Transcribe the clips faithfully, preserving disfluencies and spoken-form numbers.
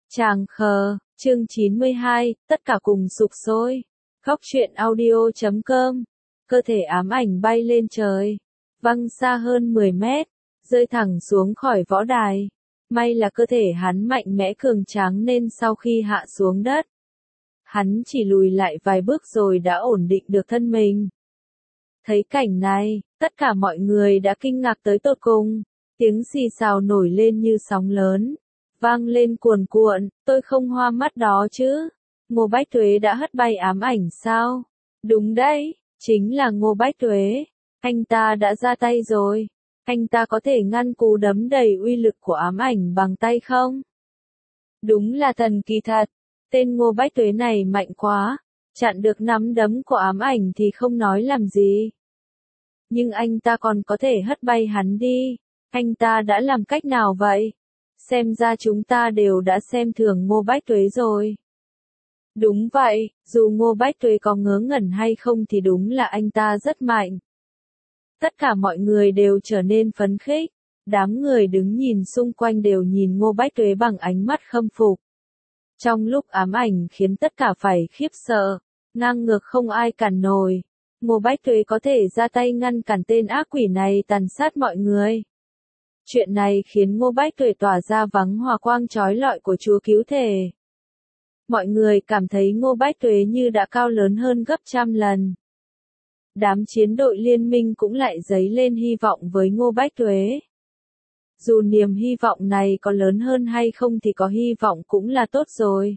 Tràng khờ, chương chín mươi hai, tất cả cùng sụp sôi. Góc truyện audio chấm com. Cơ thể ám ảnh bay lên trời, văng xa hơn mười mét, rơi thẳng xuống khỏi võ đài. May là cơ thể hắn mạnh mẽ cường tráng nên sau khi hạ xuống đất, hắn chỉ lùi lại vài bước rồi đã ổn định được thân mình. Thấy cảnh này, tất cả mọi người đã kinh ngạc tới tột cùng, tiếng xì xào nổi lên như sóng lớn, vang lên cuồn cuộn, tôi không hoa mắt đó chứ. Ngô Bách Tuế đã hất bay ám ảnh sao? Đúng đấy, chính là Ngô Bách Tuế. Anh ta đã ra tay rồi. Anh ta có thể ngăn cú đấm đầy uy lực của ám ảnh bằng tay không? Đúng là thần kỳ thật. Tên Ngô Bách Tuế này mạnh quá. Chặn được nắm đấm của ám ảnh thì không nói làm gì. Nhưng anh ta còn có thể hất bay hắn đi. Anh ta đã làm cách nào vậy? Xem ra chúng ta đều đã xem thường Ngô Bách Tuế rồi. Đúng vậy, dù Ngô Bách Tuế có ngớ ngẩn hay không thì đúng là anh ta rất mạnh. Tất cả mọi người đều trở nên phấn khích. Đám người đứng nhìn xung quanh đều nhìn Ngô Bách Tuế bằng ánh mắt khâm phục. Trong lúc ám ảnh khiến tất cả phải khiếp sợ, ngang ngược không ai cản nổi. Ngô Bách Tuế có thể ra tay ngăn cản tên ác quỷ này tàn sát mọi người. Chuyện này khiến Ngô Bách Tuế tỏa ra vắng hòa quang chói lọi của Chúa Cứu Thể. Mọi người cảm thấy Ngô Bách Tuế như đã cao lớn hơn gấp trăm lần. Đám chiến đội liên minh cũng lại dấy lên hy vọng với Ngô Bách Tuế. Dù niềm hy vọng này có lớn hơn hay không thì có hy vọng cũng là tốt rồi.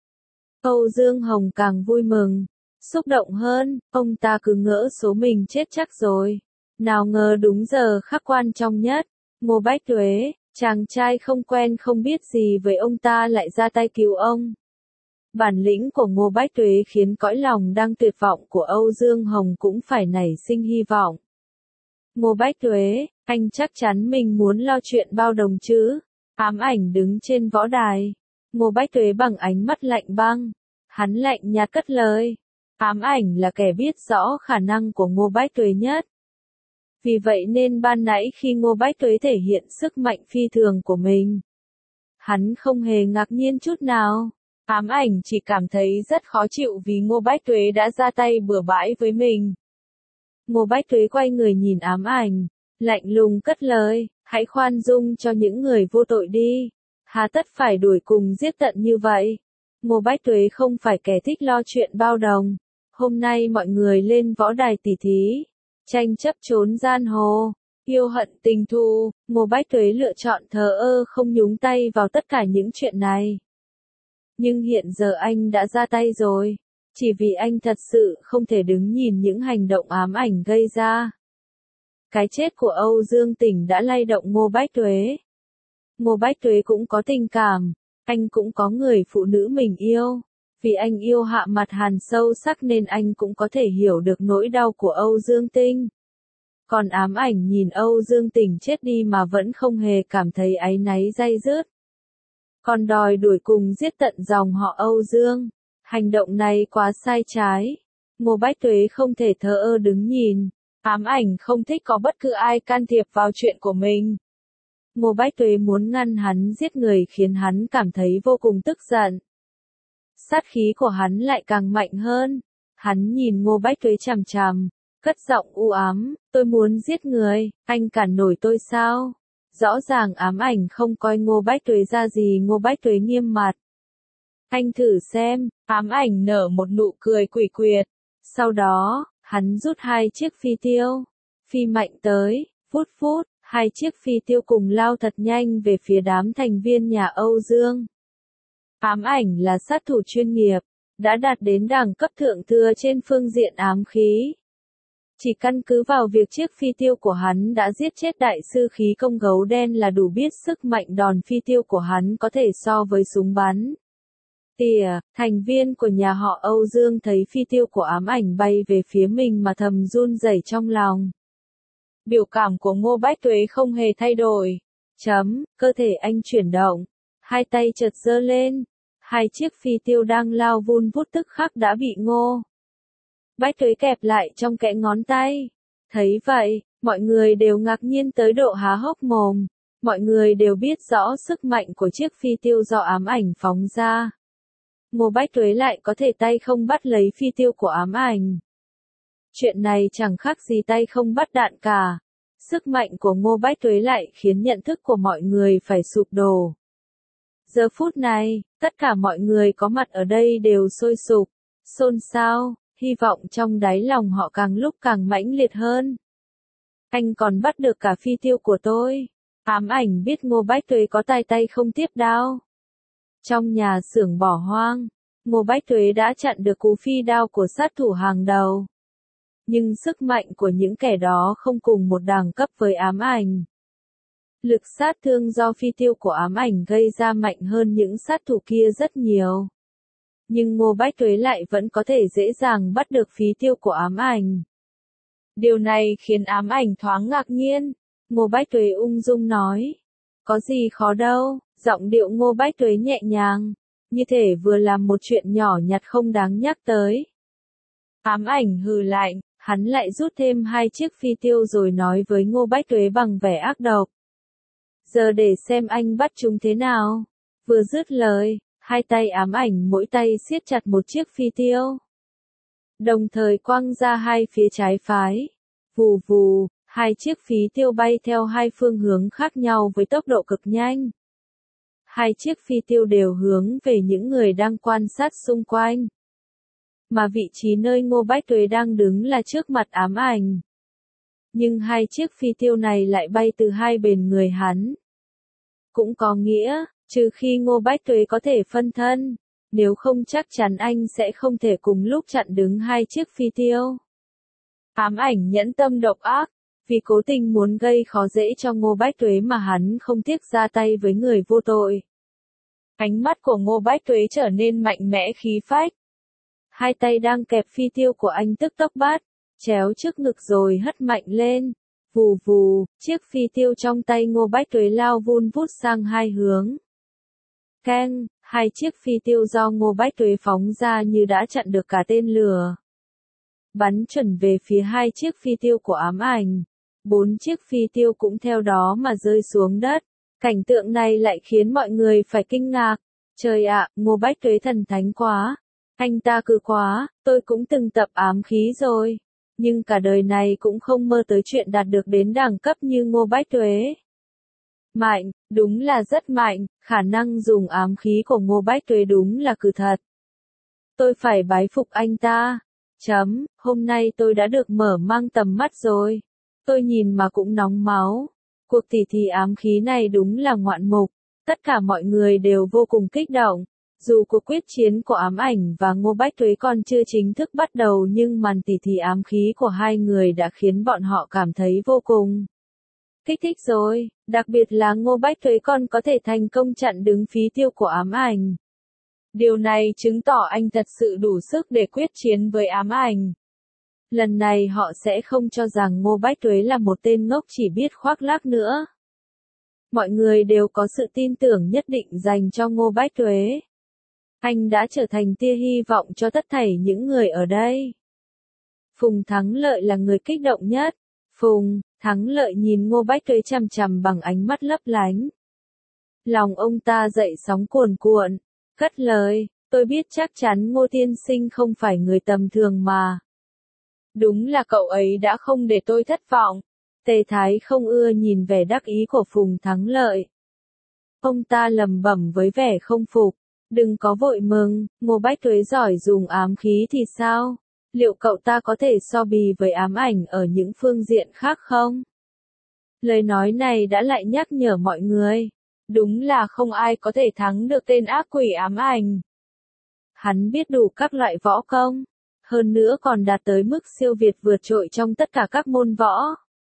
Âu Dương Hồng càng vui mừng, xúc động hơn, ông ta cứ ngỡ số mình chết chắc rồi. Nào ngờ đúng giờ khắc quan trọng nhất, Ngô Bách Tuế, chàng trai không quen không biết gì với ông ta lại ra tay cứu ông. Bản lĩnh của Ngô Bách Tuế khiến cõi lòng đang tuyệt vọng của Âu Dương Hồng cũng phải nảy sinh hy vọng. Ngô Bách Tuế, anh chắc chắn mình muốn lo chuyện bao đồng chứ? Ám ảnh đứng trên võ đài. Ngô Bách Tuế bằng ánh mắt lạnh băng. Hắn lạnh nhạt cất lời. Ám ảnh là kẻ biết rõ khả năng của Ngô Bách Tuế nhất. Vì vậy nên ban nãy khi Ngô Bách Tuế thể hiện sức mạnh phi thường của mình, hắn không hề ngạc nhiên chút nào. Ám ảnh chỉ cảm thấy rất khó chịu vì Ngô Bách Tuế đã ra tay bừa bãi với mình. Ngô Bách Tuế quay người nhìn ám ảnh, lạnh lùng cất lời, hãy khoan dung cho những người vô tội đi. Hà tất phải đuổi cùng giết tận như vậy. Ngô Bách Tuế không phải kẻ thích lo chuyện bao đồng. Hôm nay mọi người lên võ đài tỉ thí, tranh chấp trốn giang hồ, yêu hận tình thù. Ngô Bách Tuế lựa chọn thờ ơ không nhúng tay vào tất cả những chuyện này. Nhưng hiện giờ anh đã ra tay rồi, chỉ vì anh thật sự không thể đứng nhìn những hành động ám ảnh gây ra. Cái chết của Âu Dương Tỉnh đã lay động Ngô Bách Tuế. Ngô Bách Tuế cũng có tình cảm, anh cũng có người phụ nữ mình yêu. Vì anh yêu Hạ Mặt Hàn sâu sắc nên anh cũng có thể hiểu được nỗi đau của Âu Dương Tinh. Còn ám ảnh nhìn Âu Dương Tỉnh chết đi mà vẫn không hề cảm thấy áy náy day dứt. Còn đòi đuổi cùng giết tận dòng họ Âu Dương. Hành động này quá sai trái. Ngô Bách Tuế không thể thờ ơ đứng nhìn. Ám ảnh không thích có bất cứ ai can thiệp vào chuyện của mình. Ngô Bách Tuế muốn ngăn hắn giết người khiến hắn cảm thấy vô cùng tức giận. Sát khí của hắn lại càng mạnh hơn. Hắn nhìn Ngô Bách Tuế chằm chằm, cất giọng u ám, tôi muốn giết người, anh cản nổi tôi sao? Rõ ràng ám ảnh không coi Ngô Bách Tuế ra gì. Ngô Bách Tuế nghiêm mặt. Anh thử xem. Ám ảnh nở một nụ cười quỷ quyệt. Sau đó, hắn rút hai chiếc phi tiêu. Phi mạnh tới, phút phút, hai chiếc phi tiêu cùng lao thật nhanh về phía đám thành viên nhà Âu Dương. Ám ảnh là sát thủ chuyên nghiệp, đã đạt đến đẳng cấp thượng thừa trên phương diện ám khí. Chỉ căn cứ vào việc chiếc phi tiêu của hắn đã giết chết đại sư khí công gấu đen là đủ biết sức mạnh đòn phi tiêu của hắn có thể so với súng bắn. Tìa, thành viên của nhà họ Âu Dương thấy phi tiêu của ám ảnh bay về phía mình mà thầm run rẩy trong lòng. Biểu cảm của Ngô Bách Tuế không hề thay đổi. Chấm, cơ thể anh chuyển động, hai tay chợt giơ lên. Hai chiếc phi tiêu đang lao vun vút tức khắc đã bị Ngô Bách Tuế kẹp lại trong kẽ ngón tay. Thấy vậy, mọi người đều ngạc nhiên tới độ há hốc mồm. Mọi người đều biết rõ sức mạnh của chiếc phi tiêu do ám ảnh phóng ra. Ngô Bách Tuế lại có thể tay không bắt lấy phi tiêu của ám ảnh. Chuyện này chẳng khác gì tay không bắt đạn cả. Sức mạnh của Ngô Bách Tuế lại khiến nhận thức của mọi người phải sụp đổ. Giờ phút này, tất cả mọi người có mặt ở đây đều sôi sục, xôn xao, hy vọng trong đáy lòng họ càng lúc càng mãnh liệt hơn. Anh còn bắt được cả phi tiêu của tôi. Ám ảnh biết Ngô Bách Tuế có tài tay không tiếp đao. Trong nhà xưởng bỏ hoang, Ngô Bách Tuế đã chặn được cú phi đao của sát thủ hàng đầu. Nhưng sức mạnh của những kẻ đó không cùng một đẳng cấp với ám ảnh. Lực sát thương do phi tiêu của ám ảnh gây ra mạnh hơn những sát thủ kia rất nhiều. Nhưng Ngô Bách Tuế lại vẫn có thể dễ dàng bắt được phi tiêu của ám ảnh. Điều này khiến ám ảnh thoáng ngạc nhiên. Ngô Bách Tuế ung dung nói. Có gì khó đâu, giọng điệu Ngô Bách Tuế nhẹ nhàng. Như thể vừa làm một chuyện nhỏ nhặt không đáng nhắc tới. Ám ảnh hừ lạnh, hắn lại rút thêm hai chiếc phi tiêu rồi nói với Ngô Bách Tuế bằng vẻ ác độc. Giờ để xem anh bắt chúng thế nào. Vừa dứt lời, hai tay ám ảnh mỗi tay siết chặt một chiếc phi tiêu. Đồng thời quăng ra hai phía trái phái. Vù vù, hai chiếc phi tiêu bay theo hai phương hướng khác nhau với tốc độ cực nhanh. Hai chiếc phi tiêu đều hướng về những người đang quan sát xung quanh. Mà vị trí nơi Ngô Bách Tuế đang đứng là trước mặt ám ảnh. Nhưng hai chiếc phi tiêu này lại bay từ hai bên người hắn. Cũng có nghĩa, trừ khi Ngô Bách Tuế có thể phân thân, nếu không chắc chắn anh sẽ không thể cùng lúc chặn đứng hai chiếc phi tiêu. Ám ảnh nhẫn tâm độc ác, vì cố tình muốn gây khó dễ cho Ngô Bách Tuế mà hắn không tiếc ra tay với người vô tội. Ánh mắt của Ngô Bách Tuế trở nên mạnh mẽ khí phách. Hai tay đang kẹp phi tiêu của anh tức tốc bắt, chéo trước ngực rồi hất mạnh lên. Vù vù, chiếc phi tiêu trong tay Ngô Bách Tuế lao vun vút sang hai hướng. Keng, hai chiếc phi tiêu do Ngô Bách Tuế phóng ra như đã chặn được cả tên lửa. Bắn chuẩn về phía hai chiếc phi tiêu của ám ảnh. Bốn chiếc phi tiêu cũng theo đó mà rơi xuống đất. Cảnh tượng này lại khiến mọi người phải kinh ngạc. Trời ạ, Ngô Bách Tuế thần thánh quá. Anh ta cứ quá, tôi cũng từng tập ám khí rồi. Nhưng cả đời này cũng không mơ tới chuyện đạt được đến đẳng cấp như Ngô Bách Tuế. Mạnh, đúng là rất mạnh, khả năng dùng ám khí của Ngô Bách Tuế đúng là cứ thật. Tôi phải bái phục anh ta. Chấm, hôm nay tôi đã được mở mang tầm mắt rồi. Tôi nhìn mà cũng nóng máu. Cuộc tỉ thí ám khí này đúng là ngoạn mục. Tất cả mọi người đều vô cùng kích động. Dù cuộc quyết chiến của ám ảnh và Ngô Bách Tuế còn chưa chính thức bắt đầu nhưng màn tỉ thí ám khí của hai người đã khiến bọn họ cảm thấy vô cùng kích thích rồi, đặc biệt là Ngô Bách Tuế còn có thể thành công chặn đứng phi tiêu của ám ảnh. Điều này chứng tỏ anh thật sự đủ sức để quyết chiến với ám ảnh. Lần này họ sẽ không cho rằng Ngô Bách Tuế là một tên ngốc chỉ biết khoác lác nữa. Mọi người đều có sự tin tưởng nhất định dành cho Ngô Bách Tuế. Anh đã trở thành tia hy vọng cho tất thảy những người ở đây. Phùng Thắng Lợi là người kích động nhất. Phùng, Thắng Lợi nhìn Ngô Bách Tuế chằm chằm bằng ánh mắt lấp lánh. Lòng ông ta dậy sóng cuồn cuộn, cất lời, tôi biết chắc chắn Ngô tiên sinh không phải người tầm thường mà. Đúng là cậu ấy đã không để tôi thất vọng. Tề Thái không ưa nhìn vẻ đắc ý của Phùng Thắng Lợi. Ông ta lẩm bẩm với vẻ không phục. Đừng có vội mừng, Ngô Bách Tuế giỏi dùng ám khí thì sao? Liệu cậu ta có thể so bì với ám ảnh ở những phương diện khác không? Lời nói này đã lại nhắc nhở mọi người. Đúng là không ai có thể thắng được tên ác quỷ ám ảnh. Hắn biết đủ các loại võ công. Hơn nữa còn đạt tới mức siêu việt vượt trội trong tất cả các môn võ.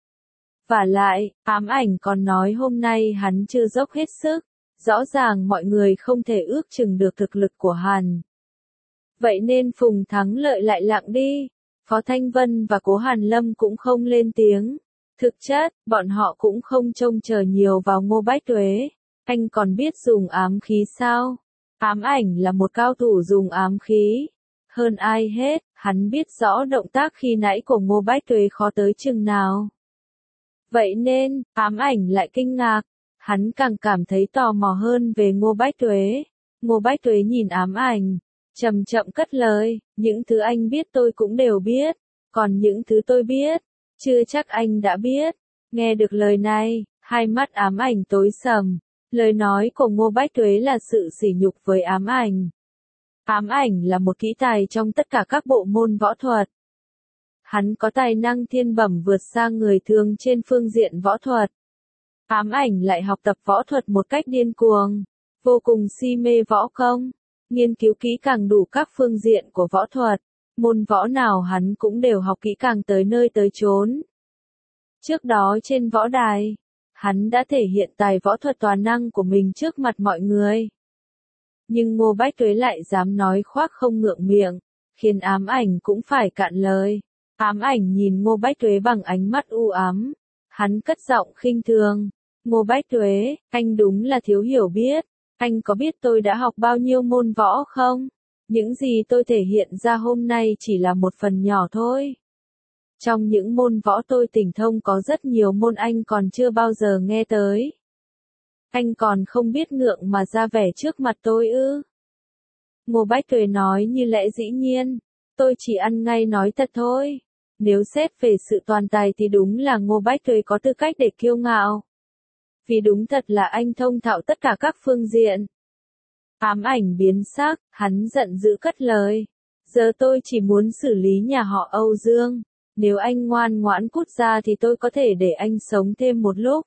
Vả lại, ám ảnh còn nói hôm nay hắn chưa dốc hết sức. Rõ ràng mọi người không thể ước chừng được thực lực của hắn. Vậy nên Phùng Thắng Lợi lại lặng đi. Phó Thanh Vân và Cố Hàn Lâm cũng không lên tiếng. Thực chất, bọn họ cũng không trông chờ nhiều vào Ngô Bách Tuế. Anh còn biết dùng ám khí sao? Ám ảnh là một cao thủ dùng ám khí. Hơn ai hết, hắn biết rõ động tác khi nãy của Ngô Bách Tuế khó tới chừng nào. Vậy nên, ám ảnh lại kinh ngạc. Hắn càng cảm thấy tò mò hơn về Ngô Bách Tuế. Ngô Bách Tuế nhìn ám ảnh, chậm chậm cất lời, những thứ anh biết tôi cũng đều biết, còn những thứ tôi biết, chưa chắc anh đã biết. Nghe được lời này, hai mắt ám ảnh tối sầm, lời nói của Ngô Bách Tuế là sự sỉ nhục với ám ảnh. Ám ảnh là một kỹ tài trong tất cả các bộ môn võ thuật. Hắn có tài năng thiên bẩm vượt xa người thường trên phương diện võ thuật. Ám ảnh lại học tập võ thuật một cách điên cuồng, vô cùng si mê võ công, nghiên cứu kỹ càng đủ các phương diện của võ thuật, môn võ nào hắn cũng đều học kỹ càng tới nơi tới chốn. Trước đó trên võ đài, hắn đã thể hiện tài võ thuật toàn năng của mình trước mặt mọi người. Nhưng Ngô Bách Tuế lại dám nói khoác không ngượng miệng, khiến ám ảnh cũng phải cạn lời. Ám ảnh nhìn Ngô Bách Tuế bằng ánh mắt u ám, hắn cất giọng khinh thường. Ngô Bách Tuế, anh đúng là thiếu hiểu biết, anh có biết tôi đã học bao nhiêu môn võ không? Những gì tôi thể hiện ra hôm nay chỉ là một phần nhỏ thôi. Trong những môn võ tôi tinh thông có rất nhiều môn anh còn chưa bao giờ nghe tới. Anh còn không biết ngượng mà ra vẻ trước mặt tôi ư? Ngô Bách Tuế nói như lẽ dĩ nhiên, tôi chỉ ăn ngay nói thật thôi. Nếu xét về sự toàn tài thì đúng là Ngô Bách Tuế có tư cách để kiêu ngạo. Vì đúng thật là anh thông thạo tất cả các phương diện. Ám ảnh biến sắc, hắn giận dữ cất lời. Giờ tôi chỉ muốn xử lý nhà họ Âu Dương. Nếu anh ngoan ngoãn cút ra thì tôi có thể để anh sống thêm một lúc.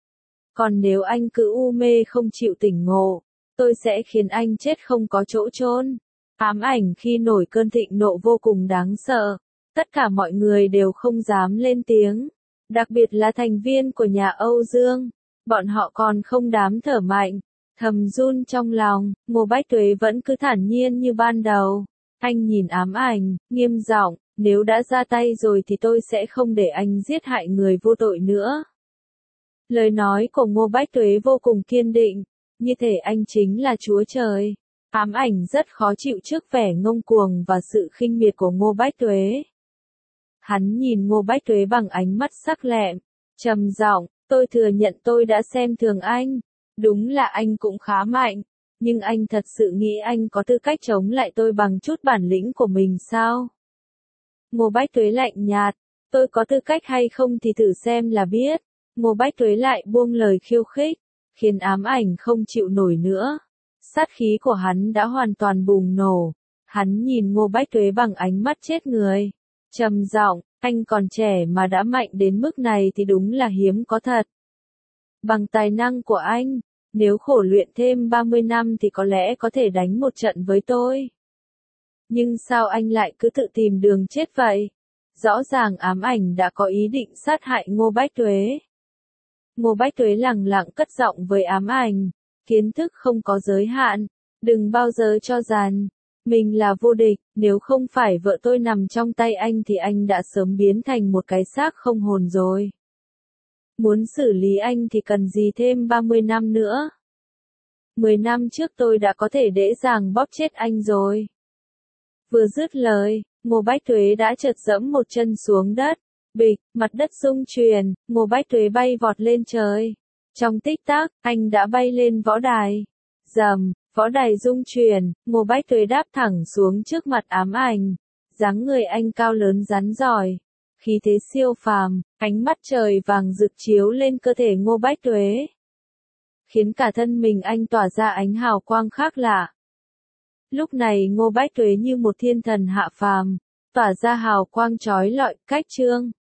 Còn nếu anh cứ u mê không chịu tỉnh ngộ, tôi sẽ khiến anh chết không có chỗ chôn. Ám ảnh khi nổi cơn thịnh nộ vô cùng đáng sợ. Tất cả mọi người đều không dám lên tiếng. Đặc biệt là thành viên của nhà Âu Dương. Bọn họ còn không dám thở mạnh, thầm run trong lòng. Ngô Bách Tuế vẫn cứ thản nhiên như ban đầu. Anh nhìn ám ảnh, nghiêm giọng, nếu đã ra tay rồi thì tôi sẽ không để anh giết hại người vô tội nữa. Lời nói của Ngô Bách Tuế vô cùng kiên định, như thể anh chính là Chúa Trời. Ám ảnh rất khó chịu trước vẻ ngông cuồng và sự khinh miệt của Ngô Bách Tuế. Hắn nhìn Ngô Bách Tuế bằng ánh mắt sắc lẹm, trầm giọng, tôi thừa nhận tôi đã xem thường anh. Đúng là anh cũng khá mạnh, nhưng anh thật sự nghĩ anh có tư cách chống lại tôi bằng chút bản lĩnh của mình sao? Ngô Bách Tuế lạnh nhạt, tôi có tư cách hay không thì thử xem là biết. Ngô Bách Tuế lại buông lời khiêu khích, khiến ám ảnh không chịu nổi nữa. Sát khí của hắn đã hoàn toàn bùng nổ. Hắn nhìn Ngô Bách Tuế bằng ánh mắt chết người. Trầm giọng, anh còn trẻ mà đã mạnh đến mức này thì đúng là hiếm có thật. Bằng tài năng của anh, nếu khổ luyện thêm ba mươi năm thì có lẽ có thể đánh một trận với tôi. Nhưng sao anh lại cứ tự tìm đường chết vậy? Rõ ràng ám ảnh đã có ý định sát hại Ngô Bách Tuế. Ngô Bách Tuế lẳng lặng cất giọng với ám ảnh, kiến thức không có giới hạn, đừng bao giờ cho rằng mình là vô địch, nếu không phải vợ tôi nằm trong tay anh thì anh đã sớm biến thành một cái xác không hồn rồi. Muốn xử lý anh thì cần gì thêm ba mươi năm nữa? mười năm trước tôi đã có thể dễ dàng bóp chết anh rồi. Vừa dứt lời, Ngô Bách Tuế đã chợt giẫm một chân xuống đất. Bịch, mặt đất rung chuyển, Ngô Bách Tuế bay vọt lên trời. Trong tích tắc, anh đã bay lên võ đài. Rầm, võ đài rung chuyển, Ngô Bách Tuế đáp thẳng xuống trước mặt ám ảnh. Dáng người anh cao lớn rắn giỏi, khí thế siêu phàm, ánh mắt trời vàng rực chiếu lên cơ thể Ngô Bách Tuế, khiến cả thân mình anh tỏa ra ánh hào quang khác lạ. Lúc này Ngô Bách Tuế như một thiên thần hạ phàm, tỏa ra hào quang chói lọi, cách trương.